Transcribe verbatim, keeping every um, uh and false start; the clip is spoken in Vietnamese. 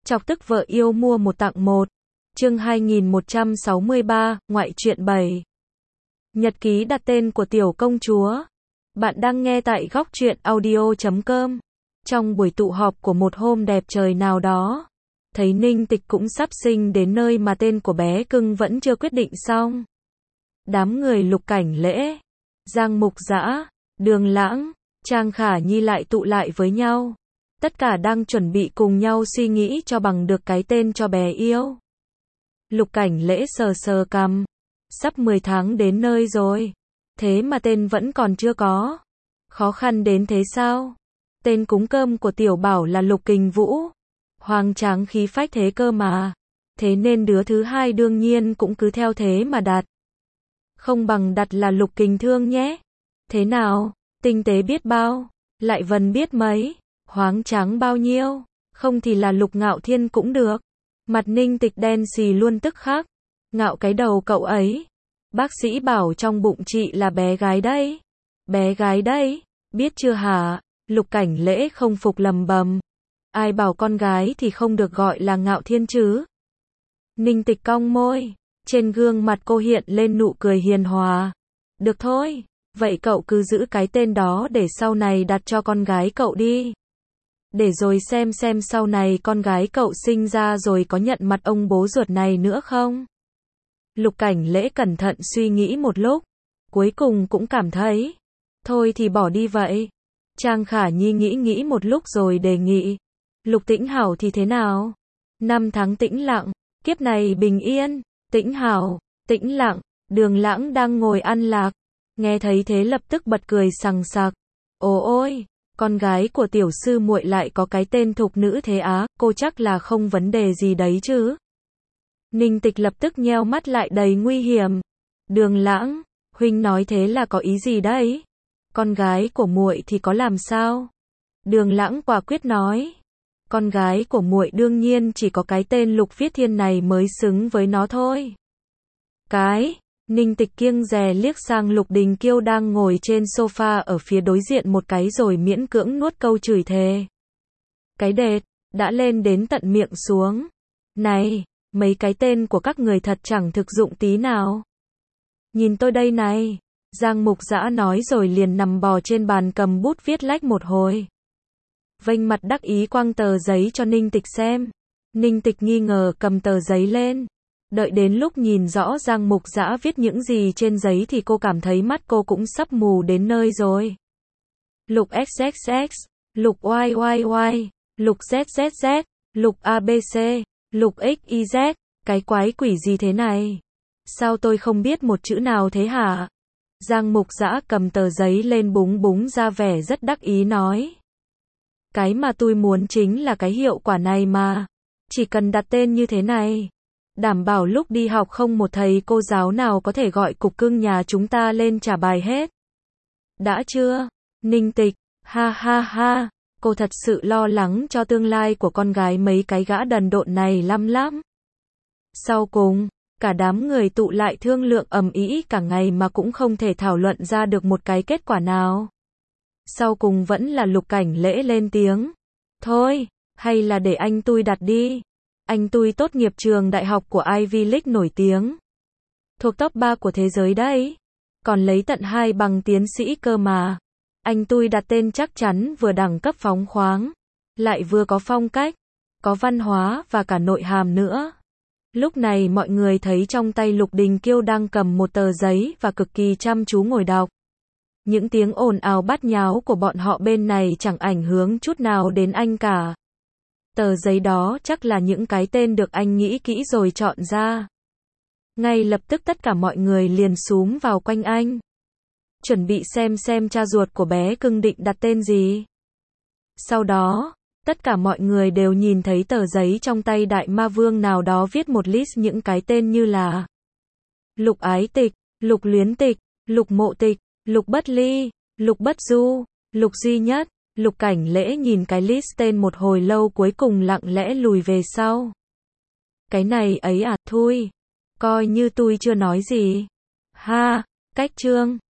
Chọc tức vợ yêu mua một tặng một. Chương hai nghìn một trăm sáu mươi ba, ngoại truyện bảy. Nhật ký đặt tên của tiểu công chúa. Bạn đang nghe tại góc truyện audio chấm com. Trong buổi tụ họp của một hôm đẹp trời nào đó, thấy Ninh Tịch cũng sắp sinh đến nơi mà tên của bé cưng vẫn chưa quyết định xong. Đám người Lục Cảnh Lễ, Giang Mục Dã, Đường Lãng, Trang Khả Nhi lại tụ lại với nhau. Tất cả đang chuẩn bị cùng nhau suy nghĩ cho bằng được cái tên cho bé yêu. Lục Cảnh Lễ sờ sờ cằm. Sắp mười tháng đến nơi rồi. Thế mà tên vẫn còn chưa có. Khó khăn đến thế sao? Tên cúng cơm của tiểu bảo là Lục Kình Vũ. Hoang tráng khí phách thế cơ mà. Thế nên đứa thứ hai đương nhiên cũng cứ theo thế mà đặt. Không bằng đặt là Lục Kình Thương nhé. Thế nào? Tinh tế biết bao? Lại Vân biết mấy? Hoáng tráng bao nhiêu? Không thì là Lục Ngạo Thiên cũng được. Mặt Ninh Tịch đen xì luôn tức khắc. Ngạo cái đầu cậu ấy. Bác sĩ bảo trong bụng chị là bé gái đấy. Bé gái đấy, biết chưa hả? Lục Cảnh Lễ không phục lầm bầm. Ai bảo con gái thì không được gọi là Ngạo Thiên chứ? Ninh Tịch cong môi. Trên gương mặt cô hiện lên nụ cười hiền hòa. Được thôi, vậy cậu cứ giữ cái tên đó để sau này đặt cho con gái cậu đi. Để rồi xem xem sau này con gái cậu sinh ra rồi có nhận mặt ông bố ruột này nữa không? Lục Cảnh Lễ cẩn thận suy nghĩ một lúc. Cuối cùng cũng cảm thấy. Thôi thì bỏ đi vậy. Trang Khả Nhi nghĩ nghĩ một lúc rồi đề nghị. Lục Tĩnh Hảo thì thế nào? Năm tháng tĩnh lặng. Kiếp này bình yên. Tĩnh Hảo, tĩnh lặng. Đường Lãng đang ngồi ăn lạc. Nghe thấy thế lập tức bật cười sằng sặc. Ồ ôi, con gái của tiểu sư muội lại có cái tên thục nữ thế á, cô chắc là không vấn đề gì đấy chứ. Ninh Tịch lập tức nheo mắt lại đầy nguy hiểm. Đường Lãng, huynh nói thế là có ý gì đấy? Con gái của muội thì có làm sao? Đường Lãng quả quyết nói. Con gái của muội đương nhiên chỉ có cái tên Lục Viết Thiên này mới xứng với nó thôi. Cái, Ninh Tịch kiêng dè liếc sang Lục Đình Kiêu đang ngồi trên sofa ở phía đối diện một cái rồi miễn cưỡng nuốt câu chửi thề. Cái đệt, đã lên đến tận miệng xuống. Này, mấy cái tên của các người thật chẳng thực dụng tí nào. Nhìn tôi đây này. Giang Mục Dã nói rồi liền nằm bò trên bàn cầm bút viết lách một hồi. Vênh mặt đắc ý quăng tờ giấy cho Ninh Tịch xem. Ninh Tịch nghi ngờ cầm tờ giấy lên. Đợi đến lúc nhìn rõ Giang Mục Dã viết những gì trên giấy thì cô cảm thấy mắt cô cũng sắp mù đến nơi rồi. Lục ích ích ích, Lục Y Y Y, Lục Z Z Z, Lục A B C, Lục X Y Z, cái quái quỷ gì thế này? Sao tôi không biết một chữ nào thế hả? Giang Mục Dã cầm tờ giấy lên búng búng ra vẻ rất đắc ý nói. Cái mà tôi muốn chính là cái hiệu quả này mà. Chỉ cần đặt tên như thế này. Đảm bảo lúc đi học không một thầy cô giáo nào có thể gọi cục cưng nhà chúng ta lên trả bài hết. Đã chưa? Ninh Tịch, ha ha ha, cô thật sự lo lắng cho tương lai của con gái mấy cái gã đần độn này lắm lắm. Sau cùng, cả đám người tụ lại thương lượng ầm ĩ cả ngày mà cũng không thể thảo luận ra được một cái kết quả nào. Sau cùng vẫn là Lục Cảnh Lễ lên tiếng. Thôi, hay là để anh tui đặt đi. Anh tui tốt nghiệp trường đại học của Ivy League nổi tiếng. Thuộc top ba của thế giới đấy. Còn lấy tận hai bằng tiến sĩ cơ mà. Anh tui đặt tên chắc chắn vừa đẳng cấp phóng khoáng. Lại vừa có phong cách. Có văn hóa và cả nội hàm nữa. Lúc này mọi người thấy trong tay Lục Đình Kiêu đang cầm một tờ giấy và cực kỳ chăm chú ngồi đọc. Những tiếng ồn ào bát nháo của bọn họ bên này chẳng ảnh hưởng chút nào đến anh cả. Tờ giấy đó chắc là những cái tên được anh nghĩ kỹ rồi chọn ra. Ngay lập tức tất cả mọi người liền xúm vào quanh anh. Chuẩn bị xem xem cha ruột của bé cưng định đặt tên gì. Sau đó, tất cả mọi người đều nhìn thấy tờ giấy trong tay đại ma vương nào đó viết một list những cái tên như là Lục Ái Tịch, Lục Luyến Tịch, Lục Mộ Tịch, Lục Bất Ly, Lục Bất Du, Lục Duy Nhất. Lục Cảnh Lễ nhìn cái list tên một hồi lâu cuối cùng lặng lẽ lùi về sau. Cái này ấy à, thôi. Coi như tôi chưa nói gì. Ha, cách chương.